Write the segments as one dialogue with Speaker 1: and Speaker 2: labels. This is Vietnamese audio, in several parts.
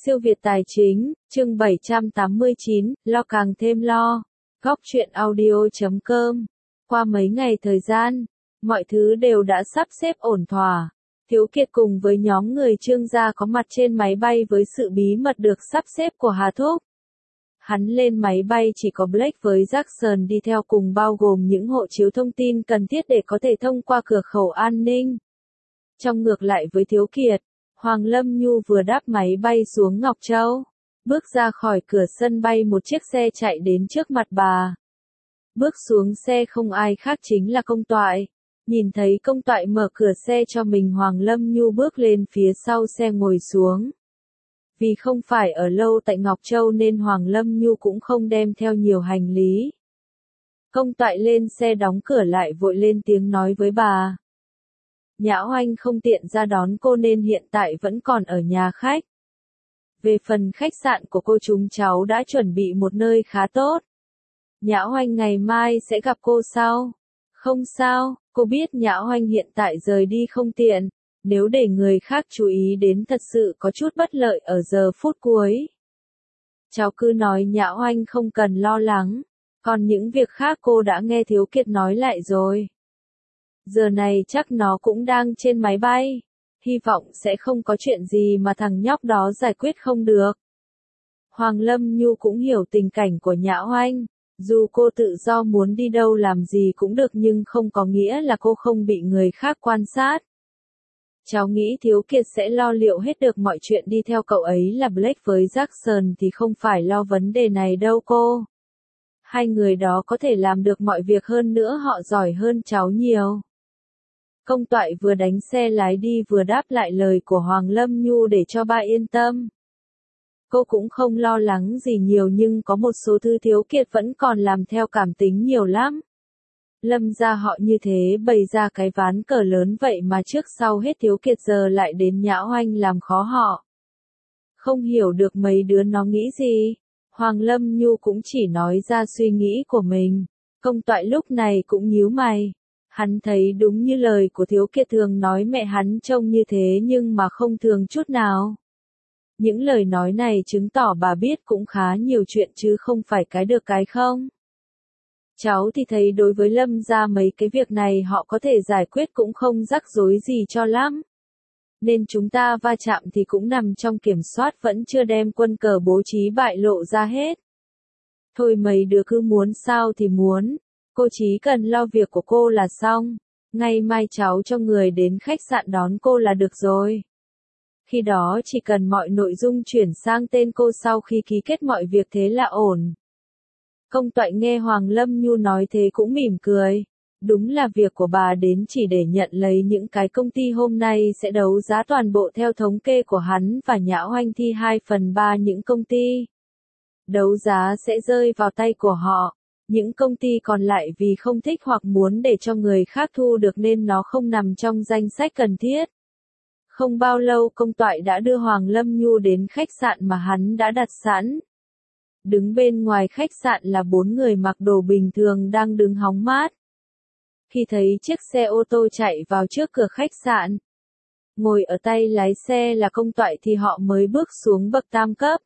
Speaker 1: Siêu Việt Tài Chính, chương 789, lo càng thêm lo. Góc truyện audio.com. Qua mấy ngày thời gian, mọi thứ đều đã sắp xếp ổn thỏa. Thiếu Kiệt cùng với nhóm người Trương gia có mặt trên máy bay với sự bí mật được sắp xếp của Hà Thúc. Hắn lên máy bay chỉ có Blake với Jackson đi theo cùng bao gồm những hộ chiếu thông tin cần thiết để có thể thông qua cửa khẩu an ninh. Trong ngược lại với Thiếu Kiệt, Hoàng Lâm Nhu vừa đáp máy bay xuống Ngọc Châu. Bước ra khỏi cửa sân bay một chiếc xe chạy đến trước mặt bà. Bước xuống xe không ai khác chính là Công Toại. Nhìn thấy Công Toại mở cửa xe cho mình, Hoàng Lâm Nhu bước lên phía sau xe ngồi xuống. Vì không phải ở lâu tại Ngọc Châu nên Hoàng Lâm Nhu cũng không đem theo nhiều hành lý. Công Toại lên xe đóng cửa lại vội lên tiếng nói với bà. Nhã Oanh không tiện ra đón cô nên hiện tại vẫn còn ở nhà khách. Về phần khách sạn của cô, chúng cháu đã chuẩn bị một nơi khá tốt. Nhã Oanh ngày mai sẽ gặp cô sau. Không sao, cô biết Nhã Oanh hiện tại rời đi không tiện. Nếu để người khác chú ý đến thật sự có chút bất lợi ở giờ phút cuối. Cháu cứ nói Nhã Oanh không cần lo lắng. Còn những việc khác cô đã nghe Thiếu Kiệt nói lại rồi. Giờ này chắc nó cũng đang trên máy bay. Hy vọng sẽ không có chuyện gì mà thằng nhóc đó giải quyết không được. Hoàng Lâm Nhu cũng hiểu tình cảnh của Nhã Oanh. Dù cô tự do muốn đi đâu làm gì cũng được nhưng không có nghĩa là cô không bị người khác quan sát. Cháu nghĩ Thiếu Kiệt sẽ lo liệu hết được mọi chuyện, đi theo cậu ấy là Blake với Jackson thì không phải lo vấn đề này đâu cô. Hai người đó có thể làm được mọi việc, hơn nữa họ giỏi hơn cháu nhiều. Công Toại vừa đánh xe lái đi vừa đáp lại lời của Hoàng Lâm Nhu để cho ba yên tâm. Cô cũng không lo lắng gì nhiều nhưng có một số thứ Thiếu Kiệt vẫn còn làm theo cảm tính nhiều lắm. Lâm gia họ như thế bày ra cái ván cờ lớn vậy mà trước sau hết Thiếu Kiệt giờ lại đến Nhã Oanh làm khó họ. Không hiểu được mấy đứa nó nghĩ gì. Hoàng Lâm Nhu cũng chỉ nói ra suy nghĩ của mình. Công Toại lúc này cũng nhíu mày. Hắn thấy đúng như lời của Thiếu Kiệt thường nói mẹ hắn trông như thế nhưng mà không thường chút nào. Những lời nói này chứng tỏ bà biết cũng khá nhiều chuyện chứ không phải cái được cái không. Cháu thì thấy đối với Lâm gia mấy cái việc này họ có thể giải quyết cũng không rắc rối gì cho lắm. Nên chúng ta va chạm thì cũng nằm trong kiểm soát, vẫn chưa đem quân cờ bố trí bại lộ ra hết. Thôi mấy đứa cứ muốn sao thì muốn. Cô chỉ cần lo việc của cô là xong. Ngày mai cháu cho người đến khách sạn đón cô là được rồi. Khi đó chỉ cần mọi nội dung chuyển sang tên cô sau khi ký kết mọi việc thế là ổn. Công Toại nghe Hoàng Lâm Nhu nói thế cũng mỉm cười. Đúng là việc của bà đến chỉ để nhận lấy những cái công ty hôm nay sẽ đấu giá toàn bộ theo thống kê của hắn và Nhã Oanh thi 2/3 những công ty. Đấu giá sẽ rơi vào tay của họ. Những công ty còn lại vì không thích hoặc muốn để cho người khác thu được nên nó không nằm trong danh sách cần thiết. Không bao lâu Công Toại đã đưa Hoàng Lâm Nhu đến khách sạn mà hắn đã đặt sẵn. Đứng bên ngoài khách sạn là 4 người mặc đồ bình thường đang đứng hóng mát. Khi thấy chiếc xe ô tô chạy vào trước cửa khách sạn, ngồi ở tay lái xe là Công Toại thì họ mới bước xuống bậc tam cấp.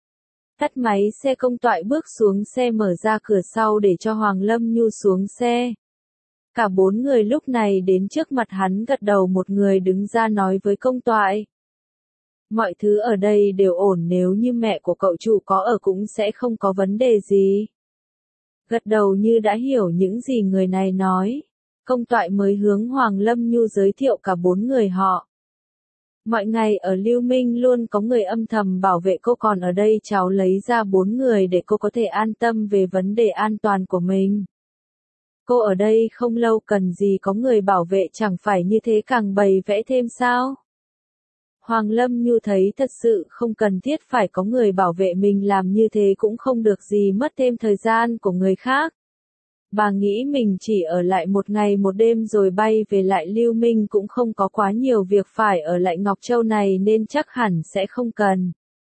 Speaker 1: Tắt máy xe, Công Toại bước xuống xe mở ra cửa sau để cho Hoàng Lâm Nhu xuống xe. Cả 4 người lúc này đến trước mặt hắn gật đầu, một người đứng ra nói với Công Toại. Mọi thứ ở đây đều ổn, nếu như mẹ của cậu chủ có ở cũng sẽ không có vấn đề gì. Gật đầu như đã hiểu những gì người này nói. Công Toại mới hướng Hoàng Lâm Nhu giới thiệu cả 4 người họ. Mọi ngày ở Lưu Minh luôn có người âm thầm bảo vệ cô, còn ở đây cháu lấy ra 4 người để cô có thể an tâm về vấn đề an toàn của mình. Cô ở đây không lâu cần gì có người bảo vệ, chẳng phải như thế càng bày vẽ thêm sao? Hoàng Lâm Nhu thấy thật sự không cần thiết phải có người bảo vệ mình, làm như thế cũng không được gì, mất thêm thời gian của người khác. Bà nghĩ mình chỉ ở lại một ngày một đêm rồi bay về lại Lưu Minh, cũng không có quá nhiều việc phải ở lại Ngọc Châu này nên chắc hẳn sẽ không cần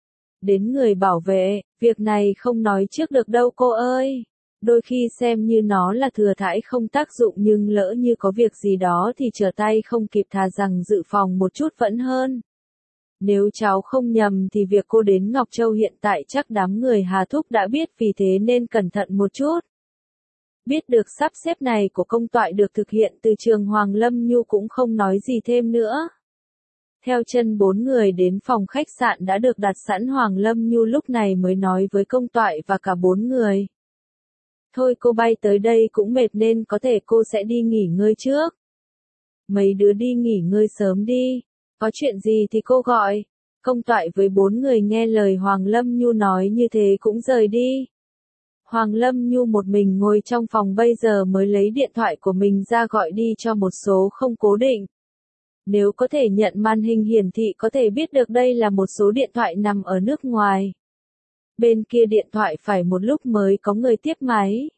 Speaker 1: đến người bảo vệ. Việc này không nói trước được đâu cô ơi. Đôi khi xem như nó là thừa thãi không tác dụng, nhưng lỡ như có việc gì đó thì trở tay không kịp, thà rằng dự phòng một chút vẫn hơn. Nếu cháu không nhầm thì việc cô đến Ngọc Châu hiện tại chắc đám người Hà Thúc đã biết, vì thế nên cẩn thận một chút. Biết được sắp xếp này của công toại được thực hiện từ trường, Hoàng Lâm Nhu cũng không nói gì thêm nữa. Theo chân 4 người đến phòng khách sạn đã được đặt sẵn, Hoàng Lâm Nhu lúc này mới nói với công toại và cả 4 người. Thôi cô bay tới đây cũng mệt nên có thể cô sẽ đi nghỉ ngơi trước. Mấy đứa đi nghỉ ngơi sớm đi, có chuyện gì thì cô gọi. Công toại với 4 người nghe lời Hoàng Lâm Nhu nói như thế cũng rời đi. Hoàng Lâm Nhu một mình ngồi trong phòng bây giờ mới lấy điện thoại của mình ra gọi đi cho một số không cố định. Nếu có thể nhận màn hình hiển thị có thể biết được đây là một số điện thoại nằm ở nước ngoài. Bên kia điện thoại phải một lúc mới có người tiếp máy.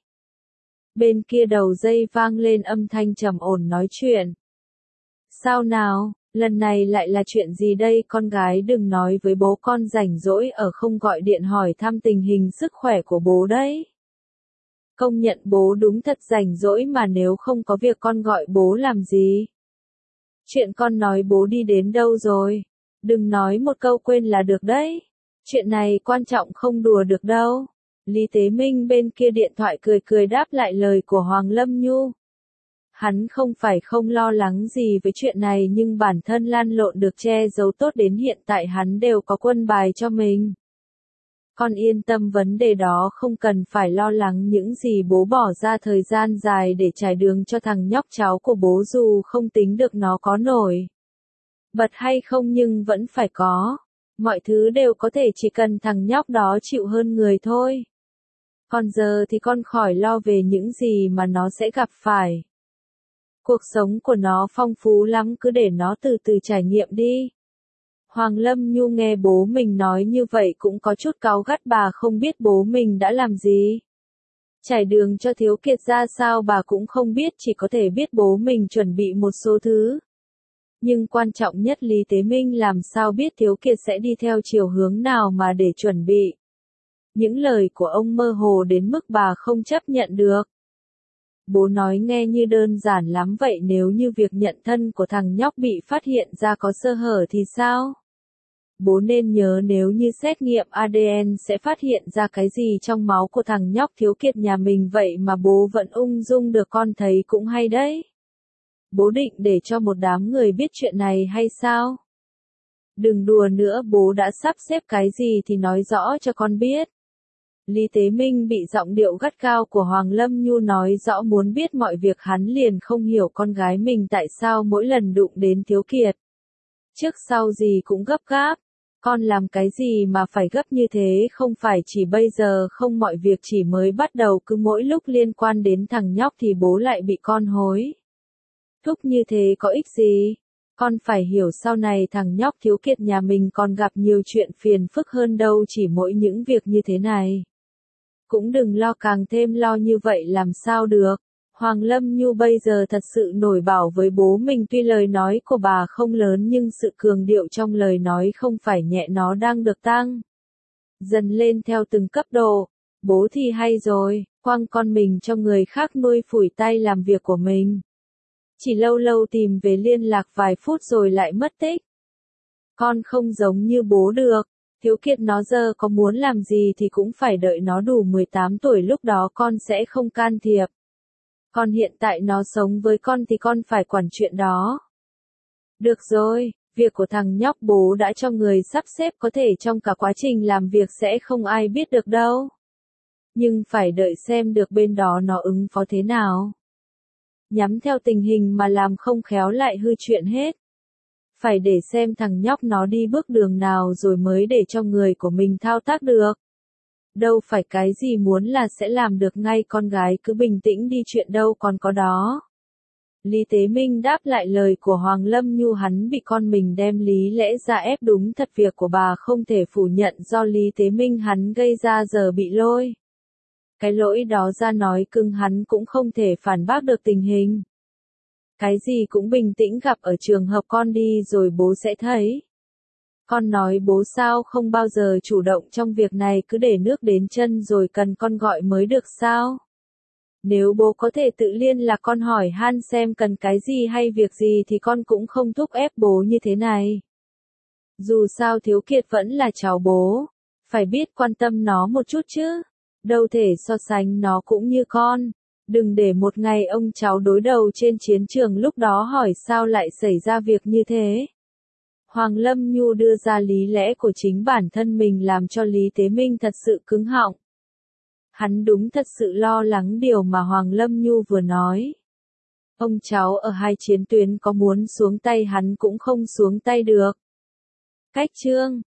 Speaker 1: Bên kia đầu dây vang lên âm thanh trầm ổn nói chuyện. Sao nào, lần này lại là chuyện gì đây? Con gái đừng nói với bố con rảnh rỗi ở không gọi điện hỏi thăm tình hình sức khỏe của bố đấy. Công nhận bố đúng thật rảnh rỗi mà, nếu không có việc con gọi bố làm gì? Chuyện con nói bố đi đến đâu rồi? Đừng nói một câu quên là được đấy. Chuyện này quan trọng không đùa được đâu. Lý Tế Minh bên kia điện thoại cười cười đáp lại lời của Hoàng Lâm Nhu. Hắn không phải không lo lắng gì với chuyện này, nhưng bản thân lan lộn được che giấu tốt đến hiện tại hắn đều có quân bài cho mình. Con yên tâm, vấn đề đó không cần phải lo lắng. Những gì bố bỏ ra thời gian dài để trải đường cho thằng nhóc cháu của bố, dù không tính được nó có nổi bật hay không nhưng vẫn phải có. Mọi thứ đều có thể, chỉ cần thằng nhóc đó chịu hơn người thôi. Còn giờ thì con khỏi lo về những gì mà nó sẽ gặp phải. Cuộc sống của nó phong phú lắm, cứ để nó từ từ trải nghiệm đi. Hoàng Lâm Nhu nghe bố mình nói như vậy cũng có chút cáu gắt, bà không biết bố mình đã làm gì. Trải đường cho Thiếu Kiệt ra sao bà cũng không biết, chỉ có thể biết bố mình chuẩn bị một số thứ. Nhưng quan trọng nhất, Lý Tế Minh làm sao biết Thiếu Kiệt sẽ đi theo chiều hướng nào mà để chuẩn bị. Những lời của ông mơ hồ đến mức bà không chấp nhận được. Bố nói nghe như đơn giản lắm vậy, nếu như việc nhận thân của thằng nhóc bị phát hiện ra có sơ hở thì sao? Bố nên nhớ nếu như xét nghiệm ADN sẽ phát hiện ra cái gì trong máu của thằng nhóc Thiếu Kiệt nhà mình vậy mà bố vẫn ung dung được, con thấy cũng hay đấy. Bố định để cho một đám người biết chuyện này hay sao? Đừng đùa nữa, bố đã sắp xếp cái gì thì nói rõ cho con biết. Lý Tế Minh bị giọng điệu gắt gao của Hoàng Lâm Nhu nói rõ muốn biết mọi việc, hắn liền không hiểu con gái mình tại sao mỗi lần đụng đến Thiếu Kiệt. Trước sau gì cũng gấp gáp. Con làm cái gì mà phải gấp như thế? Không phải chỉ bây giờ không, mọi việc chỉ mới bắt đầu, cứ mỗi lúc liên quan đến thằng nhóc thì bố lại bị con hối thúc như thế có ích gì? Con phải hiểu sau này thằng nhóc Thiếu Kiệt nhà mình còn gặp nhiều chuyện phiền phức hơn đâu chỉ mỗi những việc như thế này. Cũng đừng lo càng thêm lo như vậy làm sao được. Hoàng Lâm Nhu bây giờ thật sự nổi bảo với bố mình, tuy lời nói của bà không lớn nhưng sự cường điệu trong lời nói không phải nhẹ, nó đang được tăng dần lên theo từng cấp độ. Bố thì hay rồi, quăng con mình cho người khác nuôi, phủi tay làm việc của mình. Chỉ lâu lâu tìm về liên lạc vài phút rồi lại mất tích. Con không giống như bố được. Thiếu Kiệt nó giờ có muốn làm gì thì cũng phải đợi nó đủ 18 tuổi, lúc đó con sẽ không can thiệp. Còn hiện tại nó sống với con thì con phải quản chuyện đó. Được rồi, việc của thằng nhóc bố đã cho người sắp xếp, có thể trong cả quá trình làm việc sẽ không ai biết được đâu. Nhưng phải đợi xem được bên đó nó ứng phó thế nào. Nhắm theo tình hình mà làm không khéo lại hư chuyện hết. Phải để xem thằng nhóc nó đi bước đường nào rồi mới để cho người của mình thao tác được. Đâu phải cái gì muốn là sẽ làm được ngay, con gái cứ bình tĩnh đi, chuyện đâu còn có đó. Lý Tế Minh đáp lại lời của Hoàng Lâm Nhu, hắn bị con mình đem lý lẽ ra ép, đúng thật việc của bà không thể phủ nhận do Lý Tế Minh hắn gây ra, giờ bị lôi cái lỗi đó ra nói cưng hắn cũng không thể phản bác được tình hình. Cái gì cũng bình tĩnh, gặp ở trường hợp con đi rồi bố sẽ thấy. Con nói bố sao không bao giờ chủ động trong việc này, cứ để nước đến chân rồi cần con gọi mới được sao? Nếu bố có thể tự liên lạc con hỏi han xem cần cái gì hay việc gì thì con cũng không thúc ép bố như thế này. Dù sao Thiếu Kiệt vẫn là cháu bố, phải biết quan tâm nó một chút chứ, đâu thể so sánh nó cũng như con. Đừng để một ngày ông cháu đối đầu trên chiến trường lúc đó hỏi sao lại xảy ra việc như thế. Hoàng Lâm Nhu đưa ra lý lẽ của chính bản thân mình làm cho Lý Tế Minh thật sự cứng họng. Hắn đúng thật sự lo lắng điều mà Hoàng Lâm Nhu vừa nói. Ông cháu ở hai chiến tuyến có muốn xuống tay hắn cũng không xuống tay được. Cách chương